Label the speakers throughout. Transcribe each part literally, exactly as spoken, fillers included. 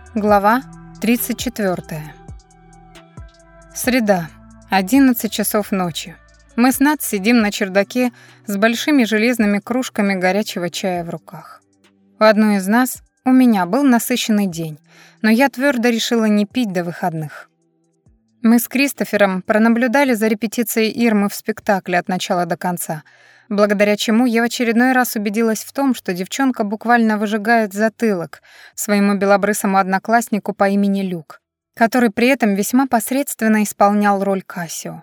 Speaker 1: Глава тридцать четвёртая. Среда, одиннадцать часов ночи. Мы с Над сидим на чердаке с большими железными кружками горячего чая в руках. У одной из нас, у меня, был насыщенный день, но я твердо решила не пить до выходных. Мы с Кристофером пронаблюдали за репетицией Ирмы в спектакле от начала до конца, благодаря чему я в очередной раз убедилась в том, что девчонка буквально выжигает затылок своему белобрысому однокласснику по имени Люк, который при этом весьма посредственно исполнял роль Кассио.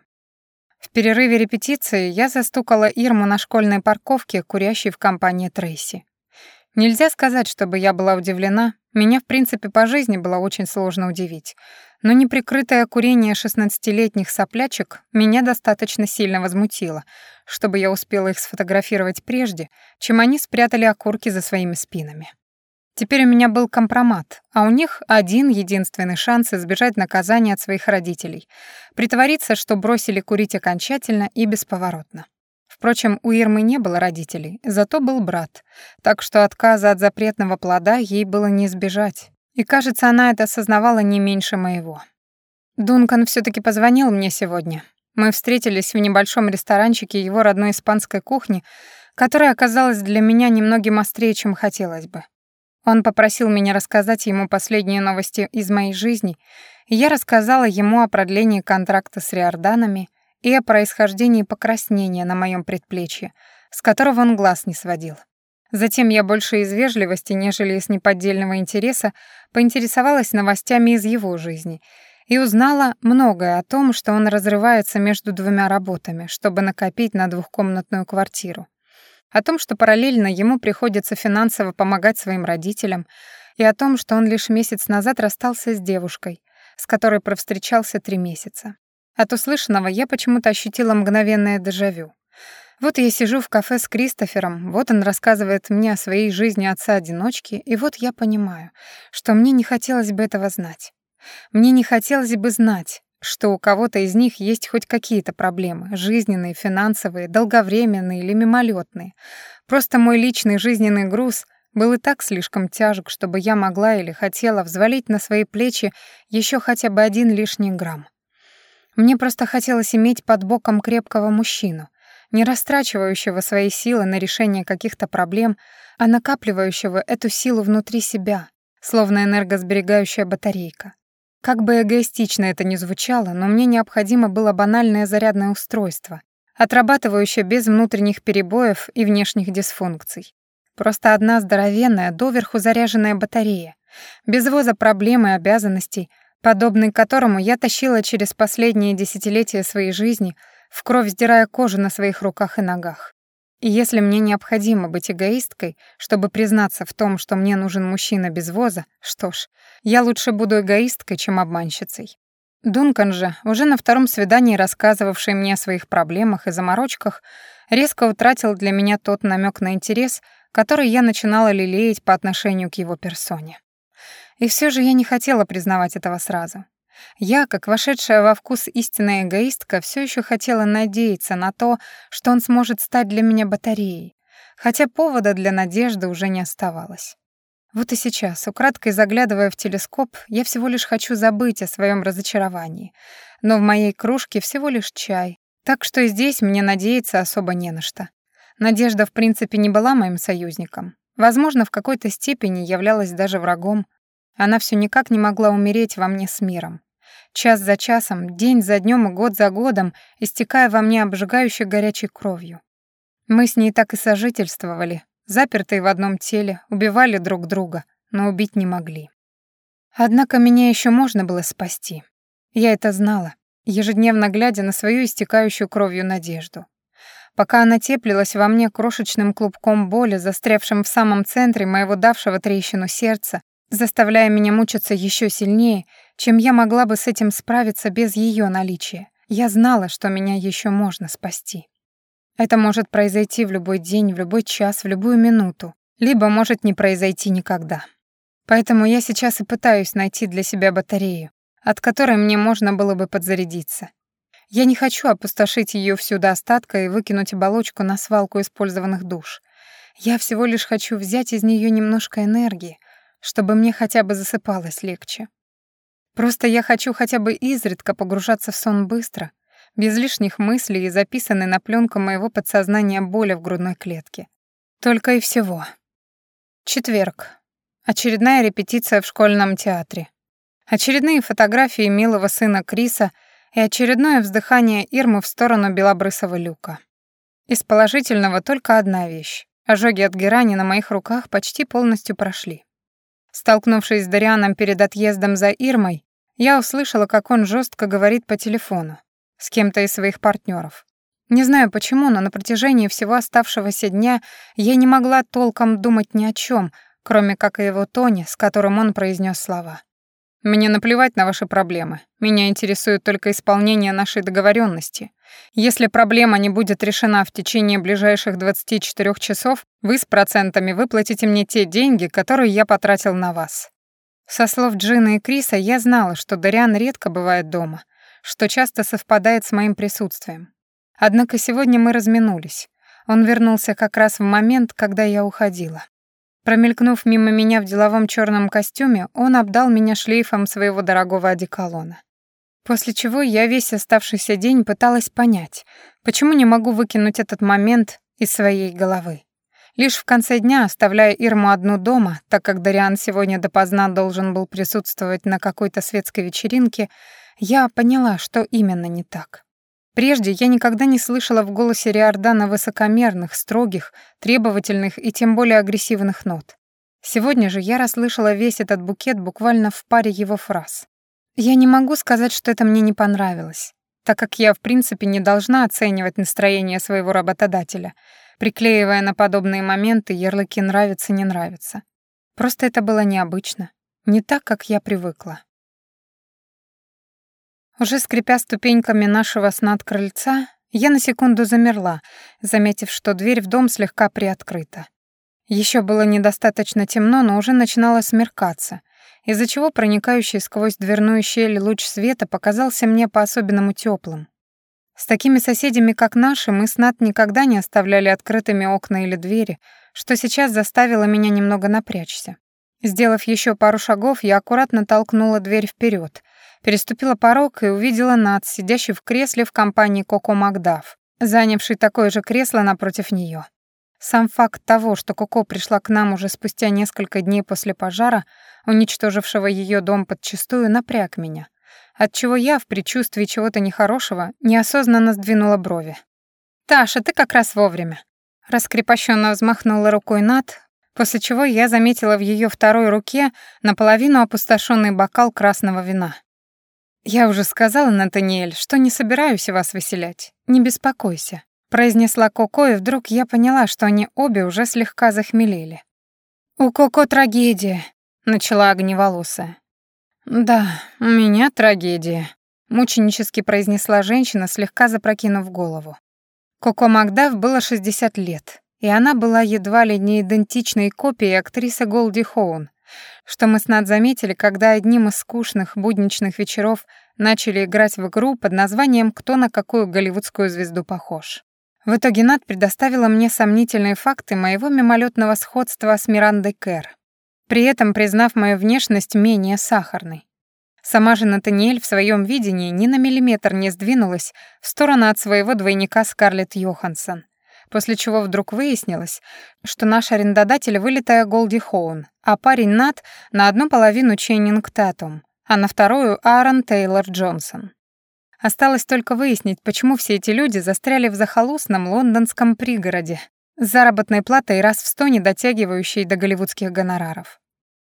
Speaker 1: В перерыве репетиции я застукала Ирму на школьной парковке, курящей в компании Трейси. Нельзя сказать, чтобы я была удивлена, меня, в принципе, по жизни было очень сложно удивить, но неприкрытое курение шестнадцатилетних соплячек меня достаточно сильно возмутило, чтобы я успела их сфотографировать прежде, чем они спрятали окурки за своими спинами. Теперь у меня был компромат, а у них один единственный шанс избежать наказания от своих родителей, притвориться, что бросили курить окончательно и бесповоротно. Впрочем, у Ирмы не было родителей, зато был брат, так что отказа от запретного плода ей было не избежать. И, кажется, она это осознавала не меньше моего. Дункан всё-таки позвонил мне сегодня. Мы встретились в небольшом ресторанчике его родной испанской кухни, которая оказалась для меня немногим острее, чем хотелось бы. Он попросил меня рассказать ему последние новости из моей жизни, и я рассказала ему о продлении контракта с Риорданами и о происхождении покраснения на моем предплечье, с которого он глаз не сводил. Затем я больше из вежливости, нежели из неподдельного интереса, поинтересовалась новостями из его жизни и узнала многое о том, что он разрывается между двумя работами, чтобы накопить на двухкомнатную квартиру. О том, что параллельно ему приходится финансово помогать своим родителям, и о том, что он лишь месяц назад расстался с девушкой, с которой провстречался три месяца. От услышанного я почему-то ощутила мгновенное дежавю. Вот я сижу в кафе с Кристофером, вот он рассказывает мне о своей жизни отца-одиночки, и вот я понимаю, что мне не хотелось бы этого знать. Мне не хотелось бы знать, что у кого-то из них есть хоть какие-то проблемы, жизненные, финансовые, долговременные или мимолетные. Просто мой личный жизненный груз был и так слишком тяжек, чтобы я могла или хотела взвалить на свои плечи еще хотя бы один лишний грамм. Мне просто хотелось иметь под боком крепкого мужчину, не растрачивающего свои силы на решение каких-то проблем, а накапливающего эту силу внутри себя, словно энергосберегающая батарейка. Как бы эгоистично это ни звучало, но мне необходимо было банальное зарядное устройство, отрабатывающее без внутренних перебоев и внешних дисфункций. Просто одна здоровенная, доверху заряженная батарея, без воза проблем и обязанностей, подобный которому я тащила через последние десятилетия своей жизни, в кровь сдирая кожу на своих руках и ногах. И если мне необходимо быть эгоисткой, чтобы признаться в том, что мне нужен мужчина без воза, что ж, я лучше буду эгоисткой, чем обманщицей. Дункан же, уже на втором свидании рассказывавший мне о своих проблемах и заморочках, резко утратил для меня тот намек на интерес, который я начинала лелеять по отношению к его персоне. И все же я не хотела признавать этого сразу. Я, как вошедшая во вкус истинная эгоистка, все еще хотела надеяться на то, что он сможет стать для меня батареей, хотя повода для надежды уже не оставалось. Вот и сейчас, украдкой заглядывая в телескоп, я всего лишь хочу забыть о своем разочаровании, но в моей кружке всего лишь чай, так что и здесь мне надеяться особо не на что. Надежда, в принципе, не была моим союзником. Возможно, в какой-то степени являлась даже врагом. Она все никак не могла умереть во мне с миром. Час за часом, день за днем и год за годом, истекая во мне обжигающей горячей кровью. Мы с ней так и сожительствовали, запертые в одном теле, убивали друг друга, но убить не могли. Однако меня еще можно было спасти. Я это знала, ежедневно глядя на свою истекающую кровью надежду. Пока она теплилась во мне крошечным клубком боли, застрявшим в самом центре моего давшего трещину сердца, заставляя меня мучиться еще сильнее, чем я могла бы с этим справиться без ее наличия. Я знала, что меня еще можно спасти. Это может произойти в любой день, в любой час, в любую минуту, либо может не произойти никогда. Поэтому я сейчас и пытаюсь найти для себя батарею, от которой мне можно было бы подзарядиться. Я не хочу опустошить ее всю до остатка и выкинуть оболочку на свалку использованных душ. Я всего лишь хочу взять из нее немножко энергии, чтобы мне хотя бы засыпалось легче. Просто я хочу хотя бы изредка погружаться в сон быстро, без лишних мыслей и записанной на пленку моего подсознания боли в грудной клетке. Только и всего. Четверг. Очередная репетиция в школьном театре. Очередные фотографии милого сына Криса и очередное вздыхание Ирмы в сторону белобрысого люка. Из положительного только одна вещь. Ожоги от герани на моих руках почти полностью прошли. Столкнувшись с Дарианом перед отъездом за Ирмой, я услышала, как он жестко говорит по телефону с кем-то из своих партнеров. Не знаю почему, но на протяжении всего оставшегося дня я не могла толком думать ни о чем, кроме как о его тоне, с которым он произнес слова. «Мне наплевать на ваши проблемы. Меня интересует только исполнение нашей договоренности. Если проблема не будет решена в течение ближайших двадцати четырёх часов, вы с процентами выплатите мне те деньги, которые я потратил на вас». Со слов Джины и Криса я знала, что Дариан редко бывает дома, что часто совпадает с моим присутствием. Однако сегодня мы разминулись. Он вернулся как раз в момент, когда я уходила. Промелькнув мимо меня в деловом черном костюме, он обдал меня шлейфом своего дорогого одеколона. После чего я весь оставшийся день пыталась понять, почему не могу выкинуть этот момент из своей головы. Лишь в конце дня, оставляя Ирму одну дома, так как Дариан сегодня допоздна должен был присутствовать на какой-то светской вечеринке, я поняла, что именно не так. Прежде я никогда не слышала в голосе Риордана высокомерных, строгих, требовательных и тем более агрессивных нот. Сегодня же я расслышала весь этот букет буквально в паре его фраз. Я не могу сказать, что это мне не понравилось, так как я в принципе не должна оценивать настроение своего работодателя, приклеивая на подобные моменты ярлыки «нравится», «не нравится». Просто это было необычно, не так, как я привыкла. Уже скрипя ступеньками нашего с над крыльца, я на секунду замерла, заметив, что дверь в дом слегка приоткрыта. Еще было недостаточно темно, но уже начинало смеркаться, из-за чего проникающий сквозь дверную щель луч света показался мне по-особенному теплым. С такими соседями, как наши, мы с Нат никогда не оставляли открытыми окна или двери, что сейчас заставило меня немного напрячься. Сделав еще пару шагов, я аккуратно толкнула дверь вперед, переступила порог и увидела Нат, сидящей в кресле в компании Коко Макдаф, занявшей такое же кресло напротив нее. Сам факт того, что Коко пришла к нам уже спустя несколько дней после пожара, уничтожившего ее дом подчистую, напряг меня, отчего я, в предчувствии чего-то нехорошего, неосознанно сдвинула брови. «Таша, ты как раз вовремя», — раскрепощенно взмахнула рукой Нат, после чего я заметила в ее второй руке наполовину опустошенный бокал красного вина. «Я уже сказала, Натаниэль, что не собираюсь вас выселять. Не беспокойся», — произнесла Коко, и вдруг я поняла, что они обе уже слегка захмелели. «У Коко трагедия», — начала огневолосая. «Да, у меня трагедия», — мученически произнесла женщина, слегка запрокинув голову. Коко Макдаф было шестьдесят лет, и она была едва ли не идентичной копией актрисы Голди Хоун, что мы с Нат заметили, когда одним из скучных будничных вечеров начали играть в игру под названием «Кто на какую голливудскую звезду похож?». В итоге Нат предоставила мне сомнительные факты моего мимолетного сходства с Мирандой Кэр, при этом признав мою внешность менее сахарной. Сама же Натаниэль в своем видении ни на миллиметр не сдвинулась в сторону от своего двойника Скарлетт Йоханссон, после чего вдруг выяснилось, что наш арендодатель вылитая Голди Хоун, а парень Нат на одну половину Ченнинг Татум, а на вторую Аарон Тейлор Джонсон. Осталось только выяснить, почему все эти люди застряли в захолустном лондонском пригороде с заработной платой раз в сто не дотягивающей до голливудских гонораров.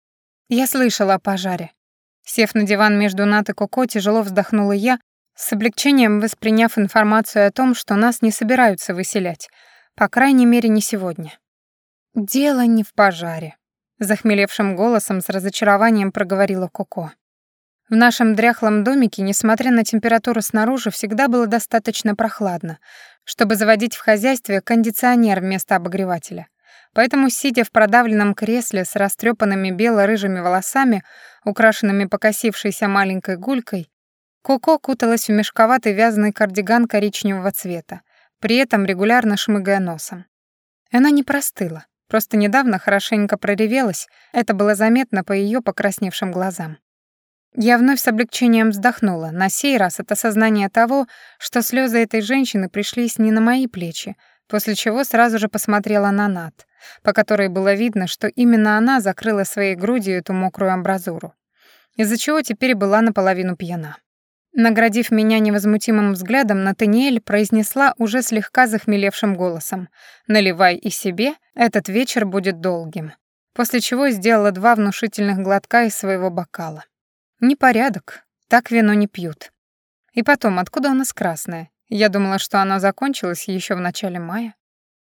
Speaker 1: Я слышала о пожаре. Сев на диван между Нат и Коко, тяжело вздохнула я, с облегчением восприняв информацию о том, что нас не собираются выселять, по крайней мере, не сегодня. «Дело не в пожаре», — захмелевшим голосом с разочарованием проговорила Коко. В нашем дряхлом домике, несмотря на температуру снаружи, всегда было достаточно прохладно, чтобы заводить в хозяйстве кондиционер вместо обогревателя. Поэтому, сидя в продавленном кресле с растрепанными бело-рыжими волосами, украшенными покосившейся маленькой гулькой, Коко куталась в мешковатый вязаный кардиган коричневого цвета, при этом регулярно шмыгая носом. Она не простыла, просто недавно хорошенько проревелась, это было заметно по ее покрасневшим глазам. Я вновь с облегчением вздохнула, на сей раз от осознания того, что слезы этой женщины пришлись не на мои плечи, после чего сразу же посмотрела на Нат, по которой было видно, что именно она закрыла своей грудью эту мокрую амбразуру, из-за чего теперь была наполовину пьяна. Наградив меня невозмутимым взглядом, Натаниэль произнесла уже слегка захмелевшим голосом: «Наливай и себе, этот вечер будет долгим», после чего сделала два внушительных глотка из своего бокала. Непорядок, так вино не пьют. И потом, откуда у нас красное? Я думала, что оно закончилось еще в начале мая.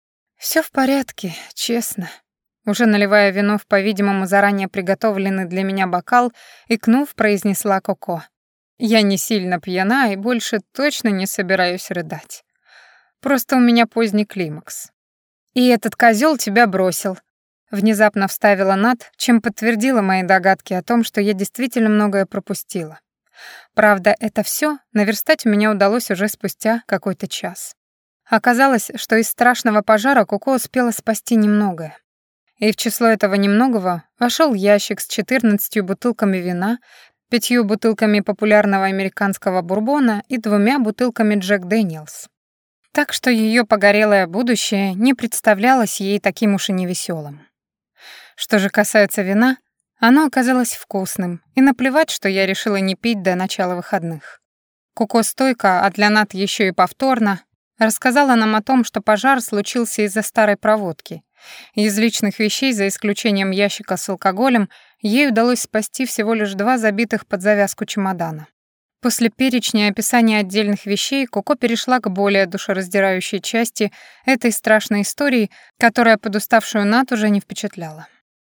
Speaker 1: Все в порядке, честно. Уже наливая вино в, по-видимому, заранее приготовленный для меня бокал, икнув, произнесла Коко: «Я не сильно пьяна и больше точно не собираюсь рыдать. Просто у меня поздний климакс». «И этот козел тебя бросил», — внезапно вставила Нат, чем подтвердила мои догадки о том, что я действительно многое пропустила. Правда, это все наверстать у меня удалось уже спустя какой-то час. Оказалось, что из страшного пожара Коко успела спасти немногое. И в число этого немногого вошел ящик с четырнадцатью бутылками вина, пятью бутылками популярного американского бурбона и двумя бутылками Джек Дэниелс. Так что ее погорелое будущее не представлялось ей таким уж и невеселым. Что же касается вина, оно оказалось вкусным, и наплевать, что я решила не пить до начала выходных. Коко стойко, а для Нат еще и повторно, рассказала нам о том, что пожар случился из-за старой проводки. Из личных вещей, за исключением ящика с алкоголем, ей удалось спасти всего лишь два забитых под завязку чемодана. После перечня и описания отдельных вещей Коко перешла к более душераздирающей части этой страшной истории, которая подуставшую Нат уже не впечатляла.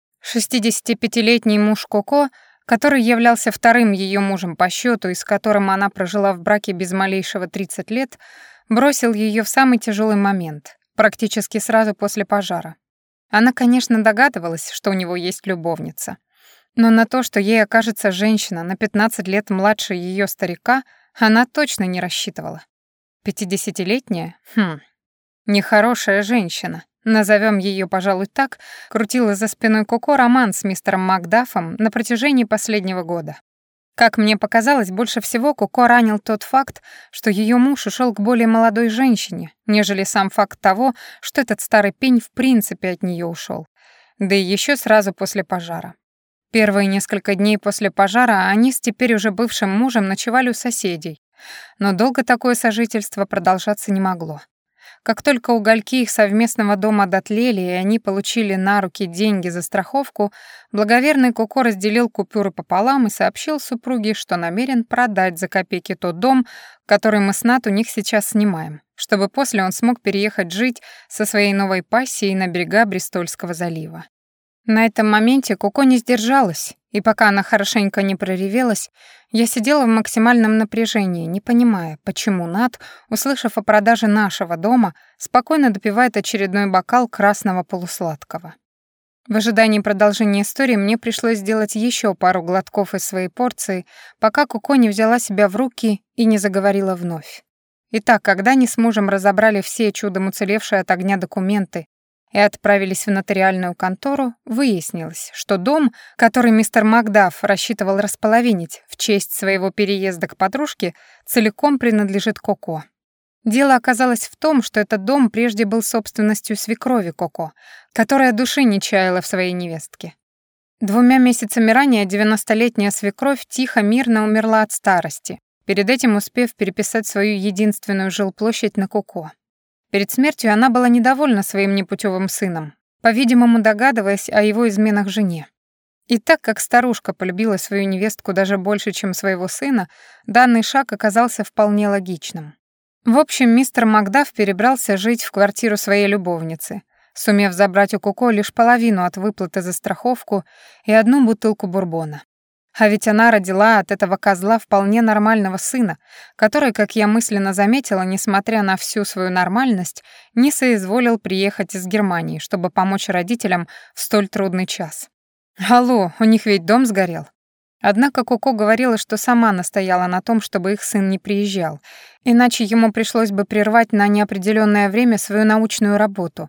Speaker 1: шестидесятипятилетний муж Коко, который являлся вторым ее мужем по счету и с которым она прожила в браке без малейшего тридцать лет, бросил ее в самый тяжелый момент, практически сразу после пожара. Она, конечно, догадывалась, что у него есть любовница, но на то, что ей окажется женщина на пятнадцать лет младше ее старика, она точно не рассчитывала. Пятидесятилетняя? Хм, нехорошая женщина. Назовем ее, пожалуй, так, крутила за спиной Коко роман с мистером Макдафом на протяжении последнего года. Как мне показалось, больше всего Коко ранил тот факт, что ее муж ушел к более молодой женщине, нежели сам факт того, что этот старый пень в принципе от нее ушел, да и еще сразу после пожара. Первые несколько дней после пожара они с теперь уже бывшим мужем ночевали у соседей, но долго такое сожительство продолжаться не могло. Как только угольки их совместного дома дотлели, и они получили на руки деньги за страховку, благоверный Коко разделил купюры пополам и сообщил супруге, что намерен продать за копейки тот дом, который мы с Нат у них сейчас снимаем, чтобы после он смог переехать жить со своей новой пассией на берега Бристольского залива. На этом моменте Коко не сдержалась, и пока она хорошенько не проревелась, я сидела в максимальном напряжении, не понимая, почему Нат, услышав о продаже нашего дома, спокойно допивает очередной бокал красного полусладкого. В ожидании продолжения истории мне пришлось сделать еще пару глотков из своей порции, пока Коко не взяла себя в руки и не заговорила вновь. Итак, когда они с мужем разобрали все чудом уцелевшие от огня документы и отправились в нотариальную контору, выяснилось, что дом, который мистер Макдаф рассчитывал располовинить в честь своего переезда к подружке, целиком принадлежит Коко. Дело оказалось в том, что этот дом прежде был собственностью свекрови Коко, которая души не чаяла в своей невестке. Двумя месяцами ранее девяностолетняя свекровь тихо, мирно умерла от старости, перед этим успев переписать свою единственную жилплощадь на Коко. Перед смертью она была недовольна своим непутевым сыном, по-видимому, догадываясь о его изменах жене. И так как старушка полюбила свою невестку даже больше, чем своего сына, данный шаг оказался вполне логичным. В общем, мистер Макдаф перебрался жить в квартиру своей любовницы, сумев забрать у Коко лишь половину от выплаты за страховку и одну бутылку бурбона. А ведь она родила от этого козла вполне нормального сына, который, как я мысленно заметила, несмотря на всю свою нормальность, не соизволил приехать из Германии, чтобы помочь родителям в столь трудный час. Алло, у них ведь дом сгорел. Однако Коко говорила, что сама настояла на том, чтобы их сын не приезжал, иначе ему пришлось бы прервать на неопределённое время свою научную работу,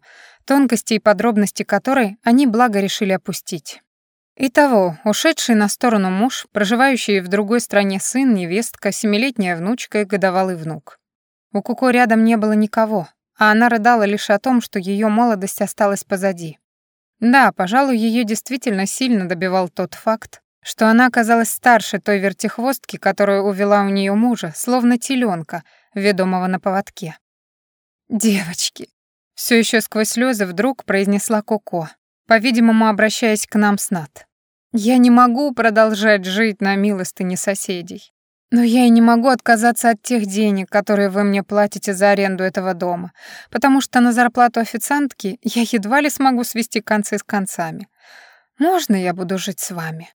Speaker 1: тонкости и подробности которой они благо решили опустить. Итого, ушедший на сторону муж, проживающий в другой стране сын, невестка, семилетняя внучка и годовалый внук. У Коко рядом не было никого, а она рыдала лишь о том, что ее молодость осталась позади. Да, пожалуй, ее действительно сильно добивал тот факт, что она оказалась старше той вертихвостки, которую увела у нее мужа, словно теленка, ведомого на поводке. «Девочки!» — все еще сквозь слезы вдруг произнесла Коко, по-видимому, обращаясь к нам с Нат. «Я не могу продолжать жить на милостыне соседей. Но я и не могу отказаться от тех денег, которые вы мне платите за аренду этого дома, потому что на зарплату официантки я едва ли смогу свести концы с концами. Можно я буду жить с вами?»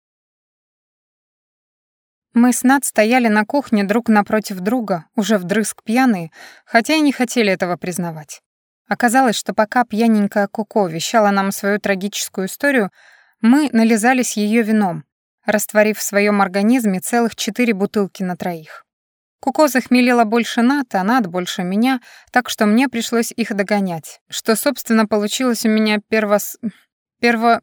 Speaker 1: Мы с Нат стояли на кухне друг напротив друга, уже вдрызг пьяные, хотя и не хотели этого признавать. Оказалось, что пока пьяненькая Коко вещала нам свою трагическую историю, мы нализались ее вином, растворив в своем организме целых четыре бутылки на троих. Коко захмелела больше Нат, а Нат больше меня, так что мне пришлось их догонять, что, собственно, получилось у меня первос... перво...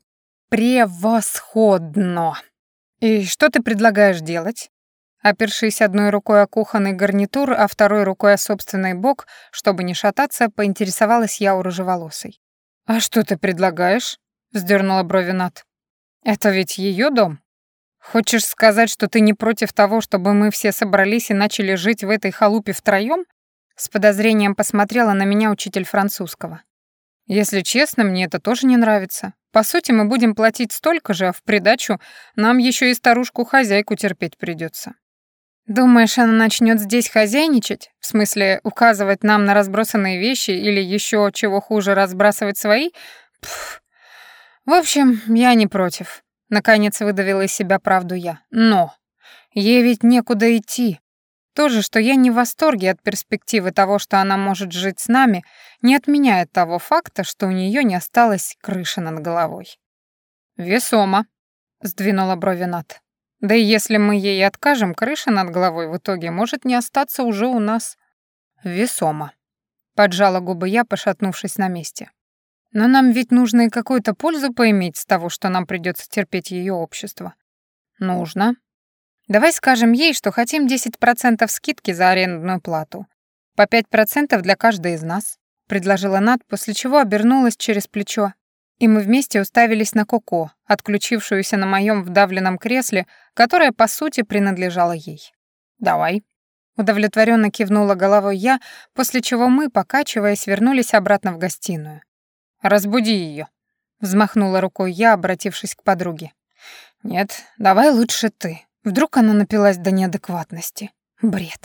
Speaker 1: превосходно. «И что ты предлагаешь делать?» Опершись одной рукой о кухонный гарнитур, а второй рукой о собственный бок, чтобы не шататься, поинтересовалась я у рыжеволосой. «А что ты предлагаешь?» — вздернула брови Нат. «Это ведь ее дом? Хочешь сказать, что ты не против того, чтобы мы все собрались и начали жить в этой халупе втроём?» С подозрением посмотрела на меня учитель французского. «Если честно, мне это тоже не нравится. По сути, мы будем платить столько же, а в придачу нам еще и старушку-хозяйку терпеть придется». «Думаешь, она начнет здесь хозяйничать? В смысле, указывать нам на разбросанные вещи или еще чего хуже, разбрасывать свои? Пф. В общем, я не против». Наконец выдавила из себя правду я. «Но ей ведь некуда идти. То же, что я не в восторге от перспективы того, что она может жить с нами, не отменяет того факта, что у нее не осталось крыши над головой». «Весомо», — сдвинула брови Нат. «Да и если мы ей откажем, крыша над головой в итоге может не остаться уже у нас». «Весомо», — поджала губы я, пошатнувшись на месте. «Но нам ведь нужно и какую-то пользу поиметь с того, что нам придется терпеть ее общество». «Нужно. Давай скажем ей, что хотим десять процентов скидки за арендную плату. По пять процентов для каждой из нас», — предложила Нат, после чего обернулась через плечо, и мы вместе уставились на Коко, отключившуюся на моем вдавленном кресле, которое, по сути, принадлежало ей. «Давай», — удовлетворенно кивнула головой я, после чего мы, покачиваясь, вернулись обратно в гостиную. «Разбуди ее», — взмахнула рукой я, обратившись к подруге. «Нет, давай лучше ты. Вдруг она напилась до неадекватности. Бред».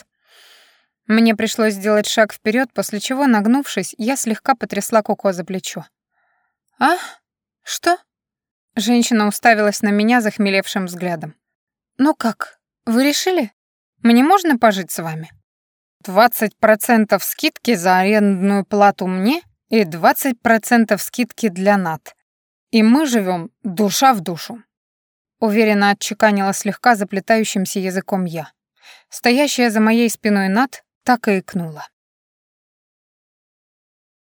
Speaker 1: Мне пришлось сделать шаг вперед, после чего, нагнувшись, я слегка потрясла Коко за плечо. «А? Что?» Женщина уставилась на меня захмелевшим взглядом. «Ну как, вы решили? Мне можно пожить с вами?» «Двадцать процентов скидки за арендную плату мне и двадцать процентов скидки для Нат. И мы живем душа в душу», — уверенно отчеканила слегка заплетающимся языком я. Стоящая за моей спиной Нат так и икнула.